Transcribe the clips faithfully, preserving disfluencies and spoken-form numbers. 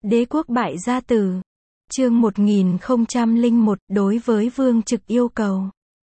Đế quốc bại gia tử. Chương một nghìn không trăm lẻ một, đối với Vương Trực yêu cầu.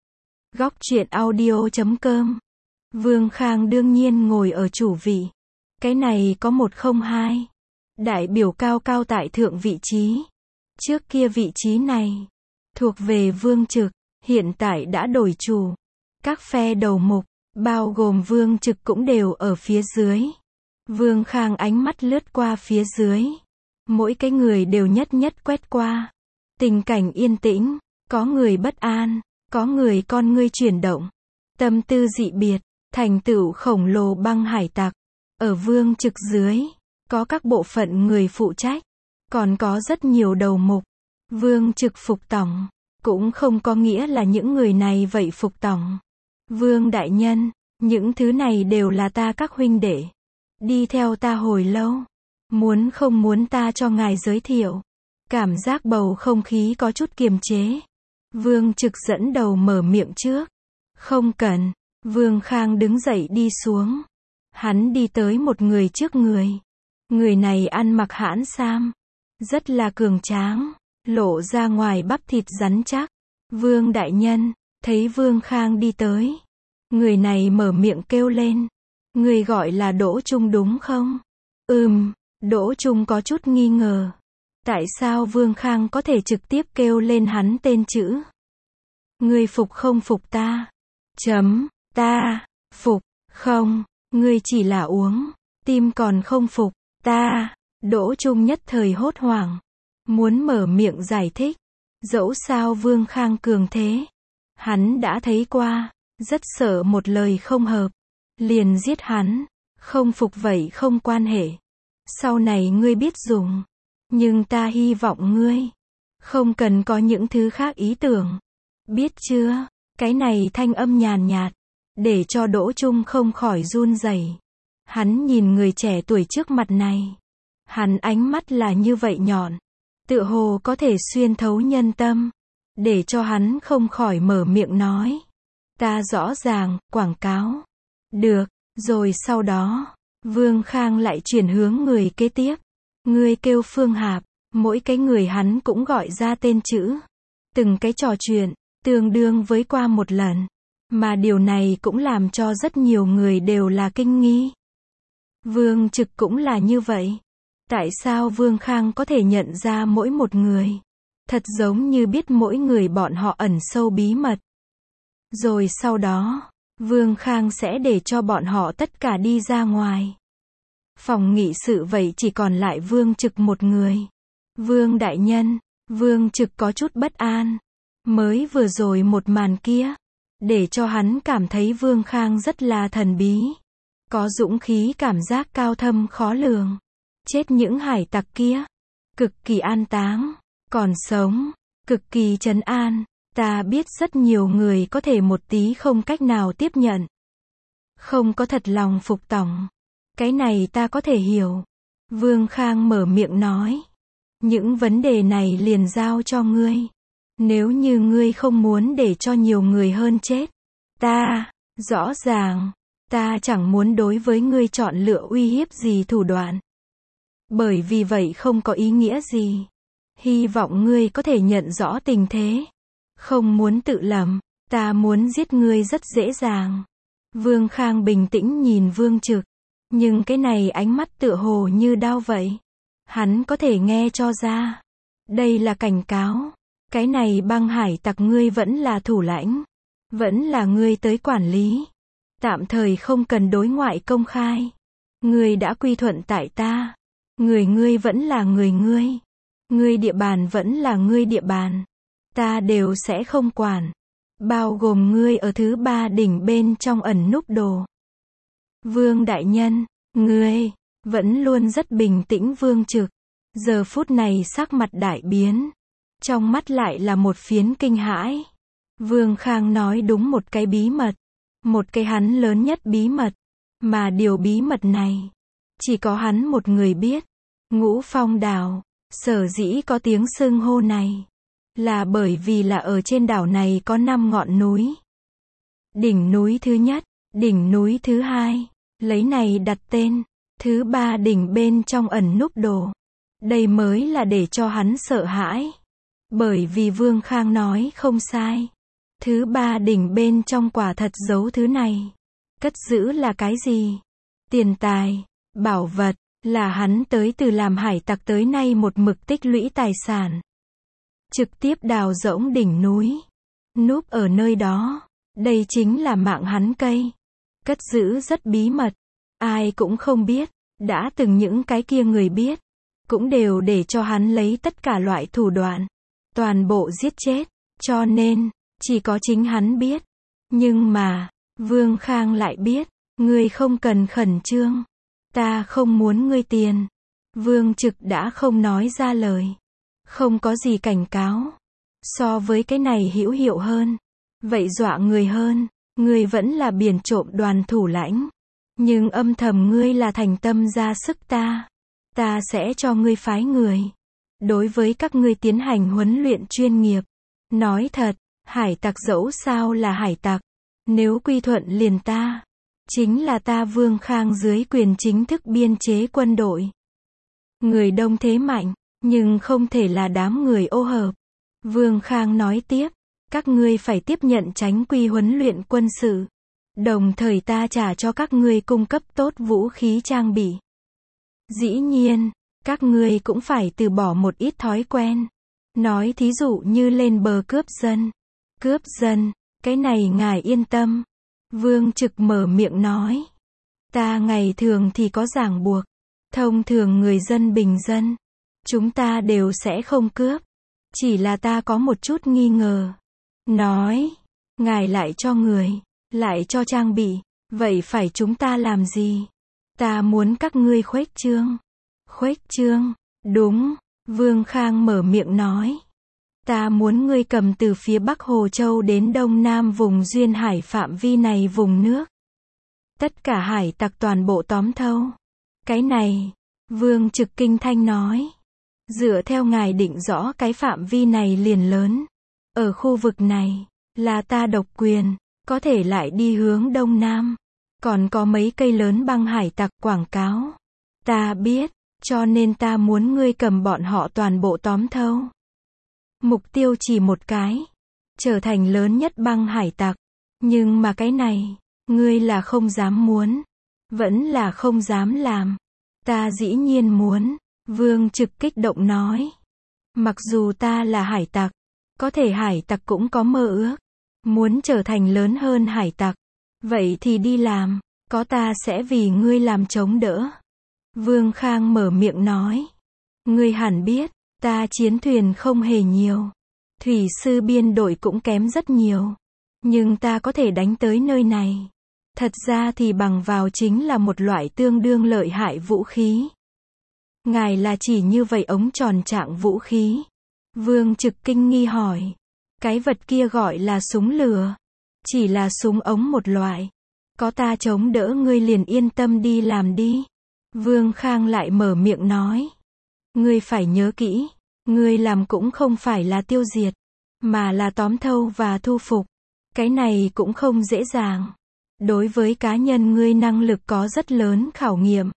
Góc truyện audio chấm com. Vương Khang đương nhiên ngồi ở chủ vị. Cái này có một không hai. Đại biểu cao cao tại thượng vị trí. Trước kia vị trí này thuộc về Vương Trực, hiện tại đã đổi chủ. Các phe đầu mục, bao gồm Vương Trực cũng đều ở phía dưới. Vương Khang ánh mắt lướt qua phía dưới. Mỗi cái người đều nhất nhất quét qua. Tình cảnh yên tĩnh, có người bất an, có người con ngươi chuyển động. Tâm tư dị biệt, thành tựu khổng lồ băng hải tặc. Ở Vương Trực dưới, có các bộ phận người phụ trách, còn có rất nhiều đầu mục. Vương Trực phục tổng, cũng không có nghĩa là những người này vậy phục tổng. Vương đại nhân, những thứ này đều là ta các huynh đệ. Đi theo ta hồi lâu. Muốn không muốn ta cho ngài giới thiệu. Cảm giác bầu không khí có chút kiềm chế. Vương Trực dẫn đầu mở miệng trước. Không cần. Vương Khang đứng dậy đi xuống. Hắn đi tới một người trước người. Người này ăn mặc hãn sam. Rất là cường tráng. Lộ ra ngoài bắp thịt rắn chắc. Vương đại nhân, thấy Vương Khang đi tới. Người này mở miệng kêu lên. Người gọi là Đỗ Trung đúng không? Ừm. Đỗ Trung có chút nghi ngờ. Tại sao Vương Khang có thể trực tiếp kêu lên hắn tên chữ? Ngươi phục không phục ta? Chấm, ta, phục, không, ngươi chỉ là uống, tim còn không phục, ta. Đỗ Trung nhất thời hốt hoảng. Muốn mở miệng giải thích. Dẫu sao Vương Khang cường thế. Hắn đã thấy qua, rất sợ một lời không hợp. Liền giết hắn, không phục vậy không quan hệ. Sau này ngươi biết dùng. Nhưng ta hy vọng ngươi không cần có những thứ khác ý tưởng. Biết chưa? Cái này thanh âm nhàn nhạt, để cho Đỗ Trung không khỏi run rẩy. Hắn nhìn người trẻ tuổi trước mặt này. Hắn ánh mắt là như vậy nhọn. Tựa hồ có thể xuyên thấu nhân tâm. Để cho hắn không khỏi mở miệng nói. Ta rõ ràng, quảng cáo. Được, rồi sau đó. Vương Khang lại chuyển hướng người kế tiếp. Người kêu Phương Hạp, mỗi cái người hắn cũng gọi ra tên chữ. Từng cái trò chuyện, tương đương với qua một lần. Mà điều này cũng làm cho rất nhiều người đều là kinh nghi. Vương Trực cũng là như vậy. Tại sao Vương Khang có thể nhận ra mỗi một người? Thật giống như biết mỗi người bọn họ ẩn sâu bí mật. Rồi sau đó, Vương Khang sẽ để cho bọn họ tất cả đi ra ngoài. Phòng nghị sự vậy chỉ còn lại Vương Trực một người. Vương đại nhân, Vương Trực có chút bất an. Mới vừa rồi một màn kia, để cho hắn cảm thấy Vương Khang rất là thần bí. Có dũng khí cảm giác cao thâm khó lường. Chết những hải tặc kia, cực kỳ an táng. Còn sống, cực kỳ trấn an. Ta biết rất nhiều người có thể một tí không cách nào tiếp nhận. Không có thật lòng phục tổng. Cái này ta có thể hiểu. Vương Khang mở miệng nói. Những vấn đề này liền giao cho ngươi. Nếu như ngươi không muốn để cho nhiều người hơn chết. Ta, rõ ràng, ta chẳng muốn đối với ngươi chọn lựa uy hiếp gì thủ đoạn. Bởi vì vậy không có ý nghĩa gì. Hy vọng ngươi có thể nhận rõ tình thế. Không muốn tự lầm, ta muốn giết ngươi rất dễ dàng. Vương Khang bình tĩnh nhìn Vương Trực. Nhưng cái này ánh mắt tựa hồ như đau vậy. Hắn có thể nghe cho ra. Đây là cảnh cáo. Cái này băng hải tặc ngươi vẫn là thủ lãnh. Vẫn là ngươi tới quản lý. Tạm thời không cần đối ngoại công khai. Ngươi đã quy thuận tại ta. Người ngươi vẫn là người ngươi. Ngươi địa bàn vẫn là ngươi địa bàn. Ta đều sẽ không quản. Bao gồm ngươi ở thứ ba đỉnh bên trong ẩn núp đồ. Vương đại nhân, ngươi, vẫn luôn rất bình tĩnh Vương Trực. Giờ phút này sắc mặt đại biến. Trong mắt lại là một phiến kinh hãi. Vương Khang nói đúng một cái bí mật. Một cái hắn lớn nhất bí mật. Mà điều bí mật này, chỉ có hắn một người biết. Ngũ Phong đảo, sở dĩ có tiếng xưng hô này. Là bởi vì là ở trên đảo này có năm ngọn núi. Đỉnh núi thứ nhất, đỉnh núi thứ hai. Lấy này đặt tên. Thứ ba đỉnh bên trong ẩn núp đồ. Đây mới là để cho hắn sợ hãi. Bởi vì Vương Khang nói không sai. Thứ ba đỉnh bên trong quả thật giấu thứ này. Cất giữ là cái gì? Tiền tài, bảo vật, là hắn tới từ làm hải tặc tới nay một mực tích lũy tài sản. Trực tiếp đào rỗng đỉnh núi. Núp ở nơi đó. Đây chính là mạng hắn cây. Cất giữ rất bí mật. Ai cũng không biết. Đã từng những cái kia người biết. Cũng đều để cho hắn lấy tất cả loại thủ đoạn. Toàn bộ giết chết. Cho nên, chỉ có chính hắn biết. Nhưng mà, Vương Khang lại biết. Ngươi không cần khẩn trương. Ta không muốn ngươi tiền. Vương Trực đã không nói ra lời. Không có gì cảnh cáo. So với cái này hữu hiệu hơn. Vậy dọa người hơn. Ngươi vẫn là biển trộm đoàn thủ lãnh. Nhưng âm thầm ngươi là thành tâm ra sức ta. Ta sẽ cho ngươi phái người. Đối với các ngươi tiến hành huấn luyện chuyên nghiệp. Nói thật, hải tặc dẫu sao là hải tặc. Nếu quy thuận liền ta. Chính là ta Vương Khang dưới quyền chính thức biên chế quân đội. Người đông thế mạnh, nhưng không thể là đám người ô hợp. Vương Khang nói tiếp, các ngươi phải tiếp nhận tránh quy huấn luyện quân sự. Đồng thời ta trả cho các ngươi cung cấp tốt vũ khí trang bị. Dĩ nhiên, các ngươi cũng phải từ bỏ một ít thói quen. Nói thí dụ như lên bờ cướp dân. Cướp dân, cái này ngài yên tâm. Vương Trực mở miệng nói. Ta ngày thường thì có ràng buộc. Thông thường người dân bình dân. Chúng ta đều sẽ không cướp. Chỉ là ta có một chút nghi ngờ. Nói. Ngài lại cho người. Lại cho trang bị. Vậy phải chúng ta làm gì? Ta muốn các ngươi khuếch trương. Khuếch trương. Đúng. Vương Khang mở miệng nói. Ta muốn ngươi cầm từ phía Bắc Hồ Châu đến Đông Nam vùng duyên hải phạm vi này vùng nước. Tất cả hải tặc toàn bộ tóm thâu. Cái này, Vương Trực kinh thanh nói. Dựa theo ngài định rõ cái phạm vi này liền lớn. Ở khu vực này, là ta độc quyền, có thể lại đi hướng Đông Nam. Còn có mấy cây lớn băng hải tặc quảng cáo. Ta biết, cho nên ta muốn ngươi cầm bọn họ toàn bộ tóm thâu. Mục tiêu chỉ một cái. Trở thành lớn nhất băng hải tặc. Nhưng mà cái này, ngươi là không dám muốn. Vẫn là không dám làm. Ta dĩ nhiên muốn. Vương Trực kích động nói. Mặc dù ta là hải tặc. Có thể hải tặc cũng có mơ ước. Muốn trở thành lớn hơn hải tặc. Vậy thì đi làm. Có ta sẽ vì ngươi làm chống đỡ. Vương Khang mở miệng nói. Ngươi hẳn biết. Ta chiến thuyền không hề nhiều. Thủy sư biên đội cũng kém rất nhiều. Nhưng ta có thể đánh tới nơi này. Thật ra thì bằng vào chính là một loại tương đương lợi hại vũ khí. Ngài là chỉ như vậy ống tròn trạng vũ khí. Vương Trực kinh nghi hỏi. Cái vật kia gọi là súng lửa. Chỉ là súng ống một loại. Có ta chống đỡ ngươi liền yên tâm đi làm đi. Vương Khang lại mở miệng nói. Ngươi phải nhớ kỹ, ngươi làm cũng không phải là tiêu diệt, mà là tóm thâu và thu phục. Cái này cũng không dễ dàng. Đối với cá nhân ngươi năng lực có rất lớn khảo nghiệm.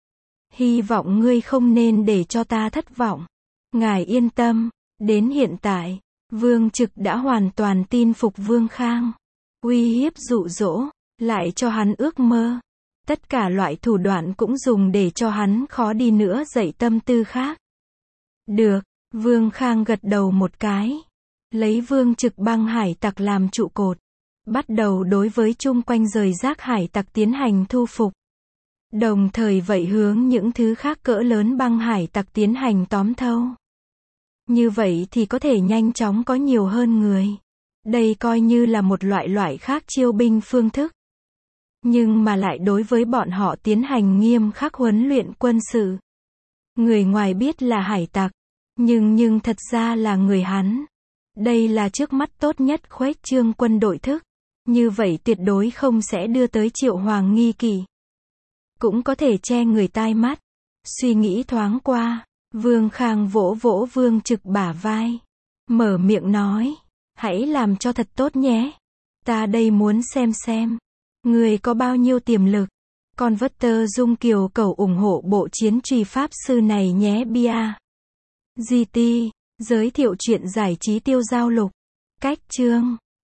Hy vọng ngươi không nên để cho ta thất vọng. Ngài yên tâm, đến hiện tại, Vương Trực đã hoàn toàn tin phục Vương Khang. Uy hiếp dụ dỗ, lại cho hắn ước mơ. Tất cả loại thủ đoạn cũng dùng để cho hắn khó đi nữa dậy tâm tư khác. Được, Vương Khang gật đầu một cái. Lấy Vương Trực băng hải tặc làm trụ cột. Bắt đầu đối với chung quanh rời rác hải tặc tiến hành thu phục. Đồng thời vậy hướng những thứ khác cỡ lớn băng hải tặc tiến hành tóm thâu. Như vậy thì có thể nhanh chóng có nhiều hơn người. Đây coi như là một loại loại khác chiêu binh phương thức. Nhưng mà lại đối với bọn họ tiến hành nghiêm khắc huấn luyện quân sự. Người ngoài biết là hải tặc, nhưng nhưng thật ra là người hắn. Đây là trước mắt tốt nhất khuếch trương quân đội thức. Như vậy tuyệt đối không sẽ đưa tới Triệu Hoàng nghi kỵ. Cũng có thể che người tai mắt. Suy nghĩ thoáng qua, Vương Khang vỗ vỗ Vương Trực bả vai. Mở miệng nói, hãy làm cho thật tốt nhé. Ta đây muốn xem xem. Người có bao nhiêu tiềm lực. Converter Dung Kiều cầu ủng hộ bộ chiến truy pháp sư này nhé bia. giê tê. Giới thiệu chuyện giải trí tiêu giao lục. Cách chương